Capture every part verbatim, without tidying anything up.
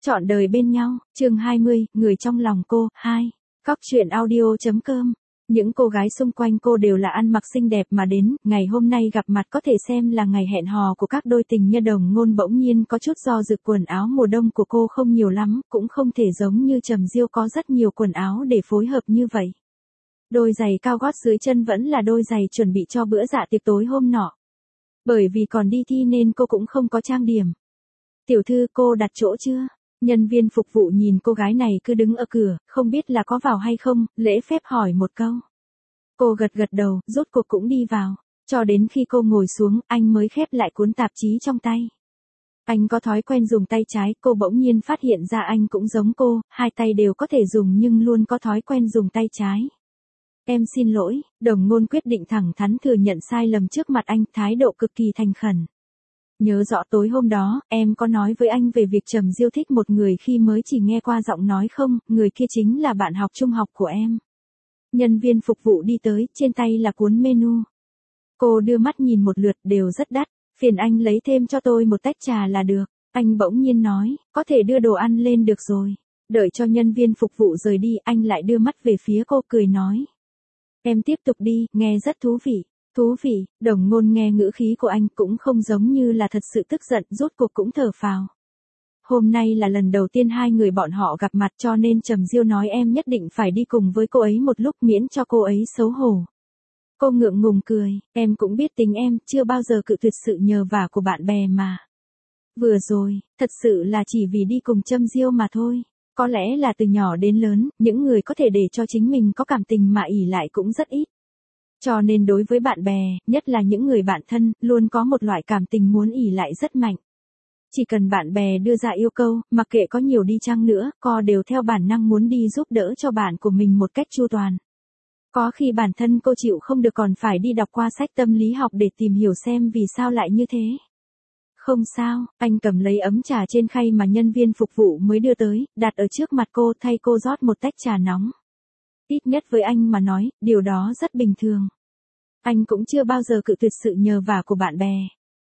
Trọn đời bên nhau, chương hai mươi, người trong lòng cô, hai. Cóc truyện audio chấm com. Những cô gái xung quanh cô đều là ăn mặc xinh đẹp mà đến, ngày hôm nay gặp mặt có thể xem là ngày hẹn hò của các đôi tình nhân. Đồng Ngôn bỗng nhiên có chút do dự, quần áo mùa đông của cô không nhiều lắm, cũng không thể giống như Trầm Diêu có rất nhiều quần áo để phối hợp như vậy. Đôi giày cao gót dưới chân vẫn là đôi giày chuẩn bị cho bữa dạ tiệc tối hôm nọ. Bởi vì còn đi thi nên cô cũng không có trang điểm. Tiểu thư, cô đặt chỗ chưa? Nhân viên phục vụ nhìn cô gái này cứ đứng ở cửa, không biết là có vào hay không, lễ phép hỏi một câu. Cô gật gật đầu, rốt cuộc cũng đi vào. Cho đến khi cô ngồi xuống, anh mới khép lại cuốn tạp chí trong tay. Anh có thói quen dùng tay trái, cô bỗng nhiên phát hiện ra anh cũng giống cô, hai tay đều có thể dùng nhưng luôn có thói quen dùng tay trái. Em xin lỗi, Đồng Ngôn quyết định thẳng thắn thừa nhận sai lầm trước mặt anh, thái độ cực kỳ thành khẩn. Nhớ rõ tối hôm đó, em có nói với anh về việc Trầm Diêu thích một người khi mới chỉ nghe qua giọng nói không, người kia chính là bạn học trung học của em. Nhân viên phục vụ đi tới, trên tay là cuốn menu. Cô đưa mắt nhìn một lượt, đều rất đắt, phiền anh lấy thêm cho tôi một tách trà là được. Anh bỗng nhiên nói, có thể đưa đồ ăn lên được rồi. Đợi cho nhân viên phục vụ rời đi, anh lại đưa mắt về phía cô, cười nói. Em tiếp tục đi, nghe rất thú vị. Thú vị, Đồng Ngôn nghe ngữ khí của anh cũng không giống như là thật sự tức giận, rốt cuộc cũng thở phào. Hôm nay là lần đầu tiên hai người bọn họ gặp mặt, cho nên Trầm Diêu nói em nhất định phải đi cùng với cô ấy một lúc, miễn cho cô ấy xấu hổ. Cô ngượng ngùng cười, em cũng biết tính em, chưa bao giờ cự tuyệt sự nhờ vả của bạn bè mà. Vừa rồi, thật sự là chỉ vì đi cùng Trầm Diêu mà thôi. Có lẽ là từ nhỏ đến lớn, những người có thể để cho chính mình có cảm tình mà ỷ lại cũng rất ít. Cho nên đối với bạn bè, nhất là những người bạn thân, luôn có một loại cảm tình muốn ỷ lại rất mạnh. Chỉ cần bạn bè đưa ra yêu cầu, mặc kệ có nhiều đi chăng nữa, cô đều theo bản năng muốn đi giúp đỡ cho bạn của mình một cách chu toàn. Có khi bản thân cô chịu không được còn phải đi đọc qua sách tâm lý học để tìm hiểu xem vì sao lại như thế. Không sao, anh cầm lấy ấm trà trên khay mà nhân viên phục vụ mới đưa tới, đặt ở trước mặt cô, thay cô rót một tách trà nóng. Ít nhất với anh mà nói, điều đó rất bình thường. Anh cũng chưa bao giờ cự tuyệt sự nhờ vả của bạn bè.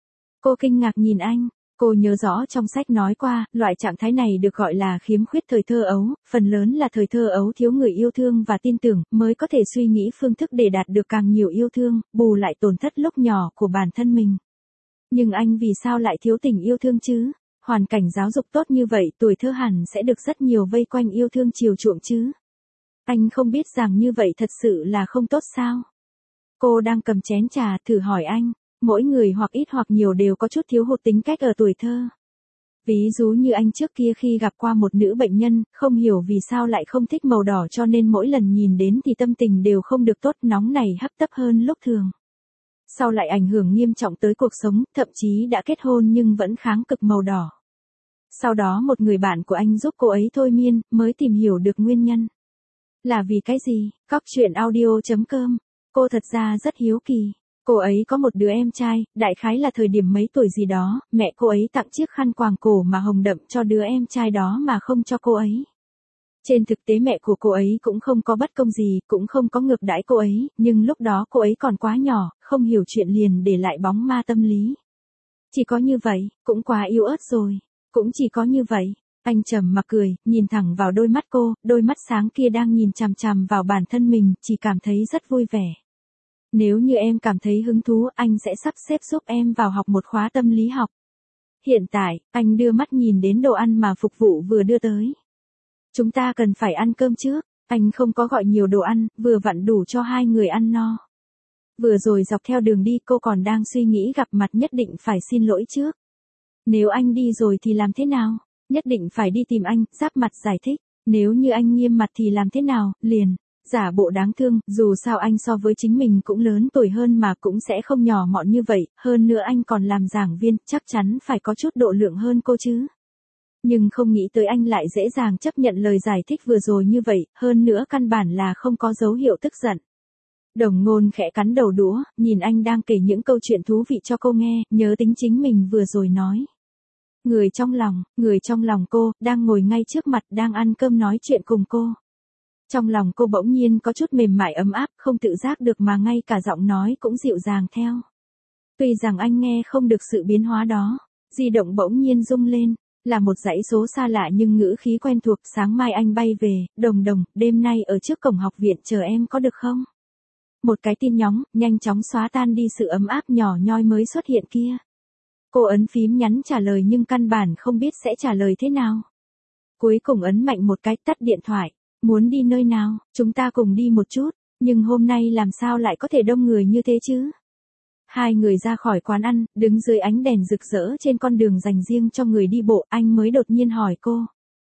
Cô kinh ngạc nhìn anh, cô nhớ rõ trong sách nói qua, loại trạng thái này được gọi là khiếm khuyết thời thơ ấu, phần lớn là thời thơ ấu thiếu người yêu thương và tin tưởng, mới có thể suy nghĩ phương thức để đạt được càng nhiều yêu thương, bù lại tổn thất lúc nhỏ của bản thân mình. Nhưng anh vì sao lại thiếu tình yêu thương chứ? Hoàn cảnh giáo dục tốt như vậy, tuổi thơ hẳn sẽ được rất nhiều vây quanh yêu thương chiều chuộng chứ? Anh không biết rằng như vậy thật sự là không tốt sao? Cô đang cầm chén trà, thử hỏi anh, mỗi người hoặc ít hoặc nhiều đều có chút thiếu hụt tính cách ở tuổi thơ. Ví dụ như anh trước kia khi gặp qua một nữ bệnh nhân, không hiểu vì sao lại không thích màu đỏ cho nên mỗi lần nhìn đến thì tâm tình đều không được tốt, nóng nảy hấp tấp hơn lúc thường. Sau lại ảnh hưởng nghiêm trọng tới cuộc sống, thậm chí đã kết hôn nhưng vẫn kháng cực màu đỏ. Sau đó một người bạn của anh giúp cô ấy thôi miên, mới tìm hiểu được nguyên nhân. Là vì cái gì? Cóc truyện audio chấm com. Cô thật ra rất hiếu kỳ. Cô ấy có một đứa em trai, đại khái là thời điểm mấy tuổi gì đó, mẹ cô ấy tặng chiếc khăn quàng cổ mà hồng đậm cho đứa em trai đó mà không cho cô ấy. Trên thực tế mẹ của cô ấy cũng không có bất công gì, cũng không có ngược đãi cô ấy, nhưng lúc đó cô ấy còn quá nhỏ, không hiểu chuyện liền để lại bóng ma tâm lý. Chỉ có như vậy, cũng quá yếu ớt rồi. Cũng chỉ có như vậy. Anh trầm mặc cười, nhìn thẳng vào đôi mắt cô, đôi mắt sáng kia đang nhìn chằm chằm vào bản thân mình, chỉ cảm thấy rất vui vẻ. Nếu như em cảm thấy hứng thú, anh sẽ sắp xếp giúp em vào học một khóa tâm lý học. Hiện tại, anh đưa mắt nhìn đến đồ ăn mà phục vụ vừa đưa tới. Chúng ta cần phải ăn cơm trước, anh không có gọi nhiều đồ ăn, vừa vặn đủ cho hai người ăn no. Vừa rồi dọc theo đường đi cô còn đang suy nghĩ gặp mặt nhất định phải xin lỗi trước. Nếu anh đi rồi thì làm thế nào? Nhất định phải đi tìm anh, giáp mặt giải thích. Nếu như anh nghiêm mặt thì làm thế nào? Liền. Giả bộ đáng thương, dù sao anh so với chính mình cũng lớn tuổi hơn mà cũng sẽ không nhỏ mọn như vậy, hơn nữa anh còn làm giảng viên, chắc chắn phải có chút độ lượng hơn cô chứ. Nhưng không nghĩ tới anh lại dễ dàng chấp nhận lời giải thích vừa rồi như vậy, hơn nữa căn bản là không có dấu hiệu tức giận. Đồng Ngôn khẽ cắn đầu đũa, nhìn anh đang kể những câu chuyện thú vị cho cô nghe, nhớ tính chính mình vừa rồi nói. Người trong lòng, người trong lòng cô, đang ngồi ngay trước mặt, đang ăn cơm nói chuyện cùng cô. Trong lòng cô bỗng nhiên có chút mềm mại ấm áp, không tự giác được mà ngay cả giọng nói cũng dịu dàng theo. Tuy rằng anh nghe không được sự biến hóa đó, di động bỗng nhiên rung lên, Là một dãy số xa lạ nhưng ngữ khí quen thuộc. Sáng mai anh bay về, Đồng Đồng, đêm nay ở trước cổng học viện chờ em có được không? Một cái tin nhắn, nhanh chóng xóa tan đi sự ấm áp nhỏ nhoi mới xuất hiện kia. Cô ấn phím nhắn trả lời nhưng căn bản không biết sẽ trả lời thế nào. Cuối cùng ấn mạnh một cái tắt điện thoại. Muốn đi nơi nào, chúng ta cùng đi một chút, nhưng hôm nay làm sao lại có thể đông người như thế chứ? Hai người ra khỏi quán ăn, đứng dưới ánh đèn rực rỡ trên con đường dành riêng cho người đi bộ, anh mới đột nhiên hỏi cô.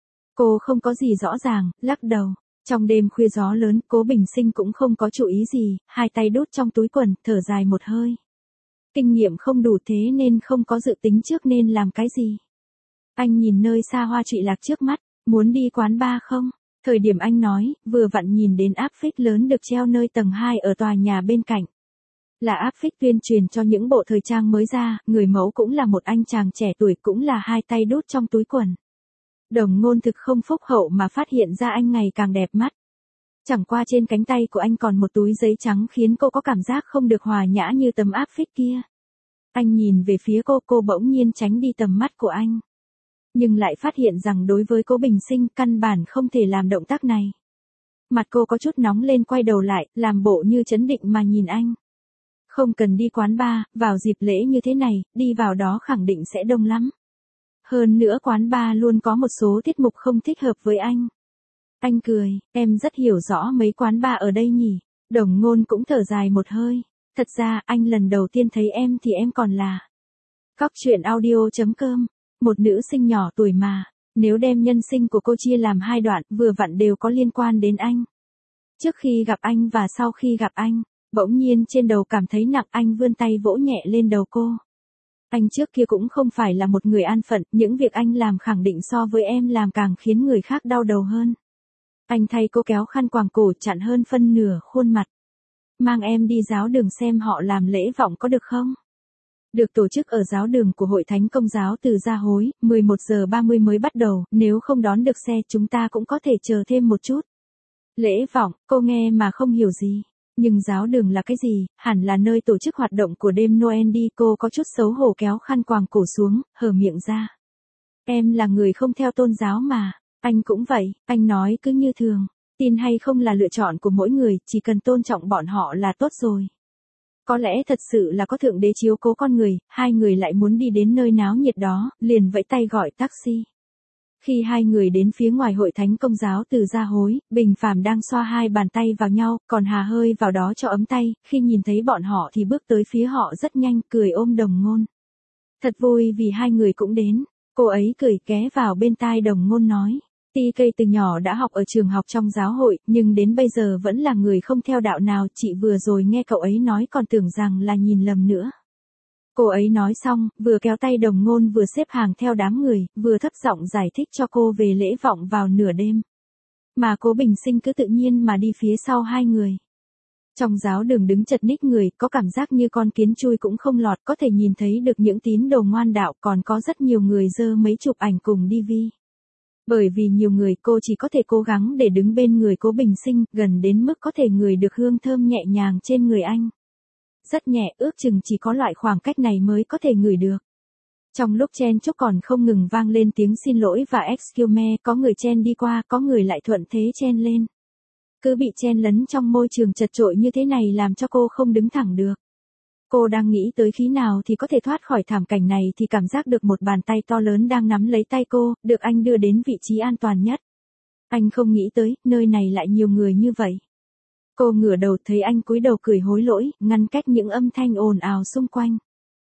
Cô không có gì rõ ràng, lắc đầu. Trong đêm khuya gió lớn, Cố Bình Sinh cũng không có chú ý gì, hai tay đút trong túi quần, thở dài một hơi. Kinh nghiệm không đủ thế nên không có dự tính trước nên làm cái gì. Anh nhìn nơi xa hoa trụy lạc trước mắt, muốn đi quán bar không? Thời điểm anh nói, vừa vặn nhìn đến áp phích lớn được treo nơi tầng hai ở tòa nhà bên cạnh. Là áp phích tuyên truyền cho những bộ thời trang mới ra, người mẫu cũng là một anh chàng trẻ tuổi, cũng là hai tay đút trong túi quần. Đồng Ngôn thực không phúc hậu mà phát hiện ra anh ngày càng đẹp mắt. Chẳng qua trên cánh tay của anh còn một túi giấy trắng khiến cô có cảm giác không được hòa nhã như tấm áp phích kia. Anh nhìn về phía cô, cô bỗng nhiên tránh đi tầm mắt của anh. Nhưng lại phát hiện rằng đối với Cố Bình Sinh căn bản không thể làm động tác này. Mặt cô có chút nóng lên, quay đầu lại, làm bộ như trấn định mà nhìn anh. Không cần đi quán bar, vào dịp lễ như thế này, đi vào đó khẳng định sẽ đông lắm. Hơn nữa quán bar luôn có một số tiết mục không thích hợp với anh. Anh cười, em rất hiểu rõ mấy quán bar ở đây nhỉ. Đồng Ngôn cũng thở dài một hơi. Thật ra anh lần đầu tiên thấy em thì em còn là Cóc truyện audio chấm com. Một nữ sinh nhỏ tuổi mà, nếu đem nhân sinh của cô chia làm hai đoạn, vừa vặn đều có liên quan đến anh. Trước khi gặp anh và sau khi gặp anh, bỗng nhiên trên đầu cảm thấy nặng, anh vươn tay vỗ nhẹ lên đầu cô. Anh trước kia cũng không phải là một người an phận, những việc anh làm khẳng định so với em làm càng khiến người khác đau đầu hơn. Anh thay cô kéo khăn quàng cổ chặn hơn phân nửa khuôn mặt. Mang em đi giáo đường xem họ làm lễ vọng có được không? Được tổ chức ở giáo đường của Hội Thánh Công giáo Từ Gia Hối, mười một giờ ba mươi mới bắt đầu, nếu không đón được xe chúng ta cũng có thể chờ thêm một chút. Lễ vọng, cô nghe mà không hiểu gì. Nhưng giáo đường là cái gì, hẳn là nơi tổ chức hoạt động của đêm Noel đi, cô có chút xấu hổ kéo khăn quàng cổ xuống, hở miệng ra. Em là người không theo tôn giáo mà, anh cũng vậy, anh nói cứ như thường, tin hay không là lựa chọn của mỗi người, chỉ cần tôn trọng bọn họ là tốt rồi. Có lẽ thật sự là có Thượng Đế chiếu cố con người, hai người lại muốn đi đến nơi náo nhiệt đó, liền vẫy tay gọi taxi. Khi hai người đến phía ngoài Hội Thánh Công giáo Từ Gia Hối, Bình Phàm đang xoa hai bàn tay vào nhau, còn Hà Hơi vào đó cho ấm tay, khi nhìn thấy bọn họ thì bước tới phía họ rất nhanh, cười ôm Đồng Ngôn. Thật vui vì hai người cũng đến, cô ấy cười ghé vào bên tai Đồng Ngôn nói. tê ca từ nhỏ đã học ở trường học trong giáo hội, nhưng đến bây giờ vẫn là người không theo đạo nào, chị vừa rồi nghe cậu ấy nói còn tưởng rằng là nhìn lầm nữa. Cô ấy nói xong, vừa kéo tay Đồng Ngôn vừa xếp hàng theo đám người, vừa thấp giọng giải thích cho cô về lễ vọng vào nửa đêm. Mà Cố Bình Sinh cứ tự nhiên mà đi phía sau hai người. Trong giáo đường đứng chật ních người, có cảm giác như con kiến chui cũng không lọt, có thể nhìn thấy được những tín đồ ngoan đạo, còn có rất nhiều người giơ mấy chụp ảnh cùng đi vi. Bởi vì nhiều người, cô chỉ có thể cố gắng để đứng bên người Cố Bình Sinh, gần đến mức có thể ngửi được hương thơm nhẹ nhàng trên người anh. Rất nhẹ, ước chừng chỉ có loại khoảng cách này mới có thể ngửi được. Trong lúc chen chúc còn không ngừng vang lên tiếng xin lỗi và excuse me, có người chen đi qua, có người lại thuận thế chen lên. Cứ bị chen lấn trong môi trường chật chội như thế này làm cho cô không đứng thẳng được. Cô đang nghĩ tới khi nào thì có thể thoát khỏi thảm cảnh này thì cảm giác được một bàn tay to lớn đang nắm lấy tay cô, được anh đưa đến vị trí an toàn nhất. Anh không nghĩ tới, nơi này lại nhiều người như vậy. Cô ngửa đầu thấy anh cúi đầu cười hối lỗi, ngăn cách những âm thanh ồn ào xung quanh.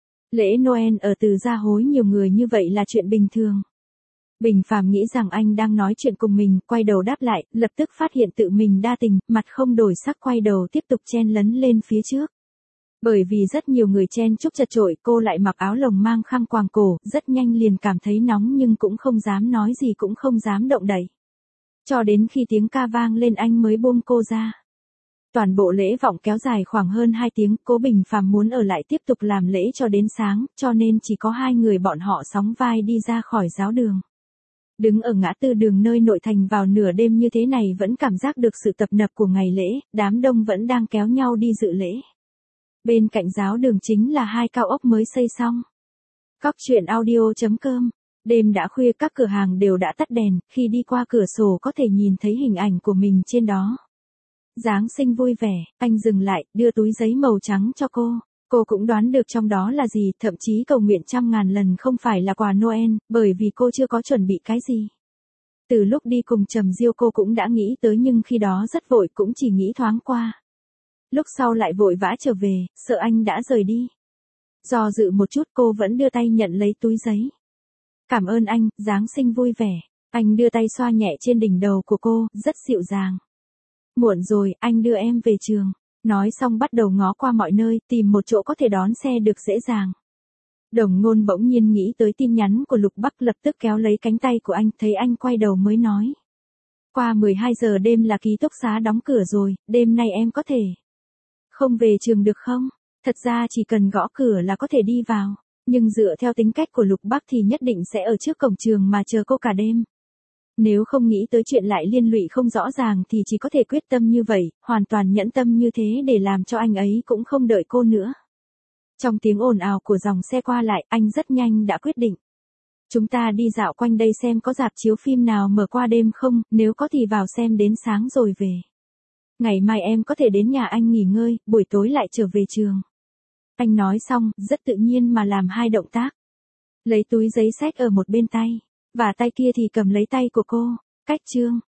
Lễ Noel ở Từ Gia Hối nhiều người như vậy là chuyện bình thường. Bình Phàm nghĩ rằng anh đang nói chuyện cùng mình, quay đầu đáp lại, lập tức phát hiện tự mình đa tình, mặt không đổi sắc quay đầu tiếp tục chen lấn lên phía trước. Bởi vì rất nhiều người chen chúc chật chội, cô lại mặc áo lồng mang khăn quàng cổ, rất nhanh liền cảm thấy nóng nhưng cũng không dám nói gì, cũng không dám động đậy. Cho đến khi tiếng ca vang lên anh mới buông cô ra. Toàn bộ lễ vọng kéo dài khoảng hơn hai tiếng, Cố Bình Phàm muốn ở lại tiếp tục làm lễ cho đến sáng, cho nên chỉ có hai người bọn họ sóng vai đi ra khỏi giáo đường. Đứng ở ngã tư đường nơi nội thành vào nửa đêm như thế này vẫn cảm giác được sự tập nập của ngày lễ, đám đông vẫn đang kéo nhau đi dự lễ. Bên cạnh giáo đường chính là hai cao ốc mới xây xong. Cóc truyện audio chấm com Đêm đã khuya các cửa hàng đều đã tắt đèn, khi đi qua cửa sổ có thể nhìn thấy hình ảnh của mình trên đó. Giáng sinh vui vẻ, anh dừng lại, đưa túi giấy màu trắng cho cô. Cô cũng đoán được trong đó là gì, thậm chí cầu nguyện trăm ngàn lần không phải là quà Noel, bởi vì cô chưa có chuẩn bị cái gì. Từ lúc đi cùng Trầm Diêu cô cũng đã nghĩ tới nhưng khi đó rất vội cũng chỉ nghĩ thoáng qua. Lúc sau lại vội vã trở về, sợ anh đã rời đi. Do dự một chút cô vẫn đưa tay nhận lấy túi giấy. Cảm ơn anh, Giáng sinh vui vẻ. Anh đưa tay xoa nhẹ trên đỉnh đầu của cô, rất dịu dàng. Muộn rồi, anh đưa em về trường. Nói xong bắt đầu ngó qua mọi nơi, tìm một chỗ có thể đón xe được dễ dàng. Đồng Ngôn bỗng nhiên nghĩ tới tin nhắn của Lục Bắc, lập tức kéo lấy cánh tay của anh, thấy anh quay đầu mới nói. Qua mười hai giờ đêm là ký túc xá đóng cửa rồi, đêm nay em có thể không về trường được không? Thật ra chỉ cần gõ cửa là có thể đi vào, nhưng dựa theo tính cách của Lục Bắc thì nhất định sẽ ở trước cổng trường mà chờ cô cả đêm. Nếu không nghĩ tới chuyện lại liên lụy không rõ ràng thì chỉ có thể quyết tâm như vậy, hoàn toàn nhẫn tâm như thế để làm cho anh ấy cũng không đợi cô nữa. Trong tiếng ồn ào của dòng xe qua lại, anh rất nhanh đã quyết định. Chúng ta đi dạo quanh đây xem có rạp chiếu phim nào mở qua đêm không, nếu có thì vào xem đến sáng rồi về. Ngày mai em có thể đến nhà anh nghỉ ngơi, buổi tối lại trở về trường. Anh nói xong, rất tự nhiên mà làm hai động tác. Lấy túi giấy xách ở một bên tay, và tay kia thì cầm lấy tay của cô. Cách chương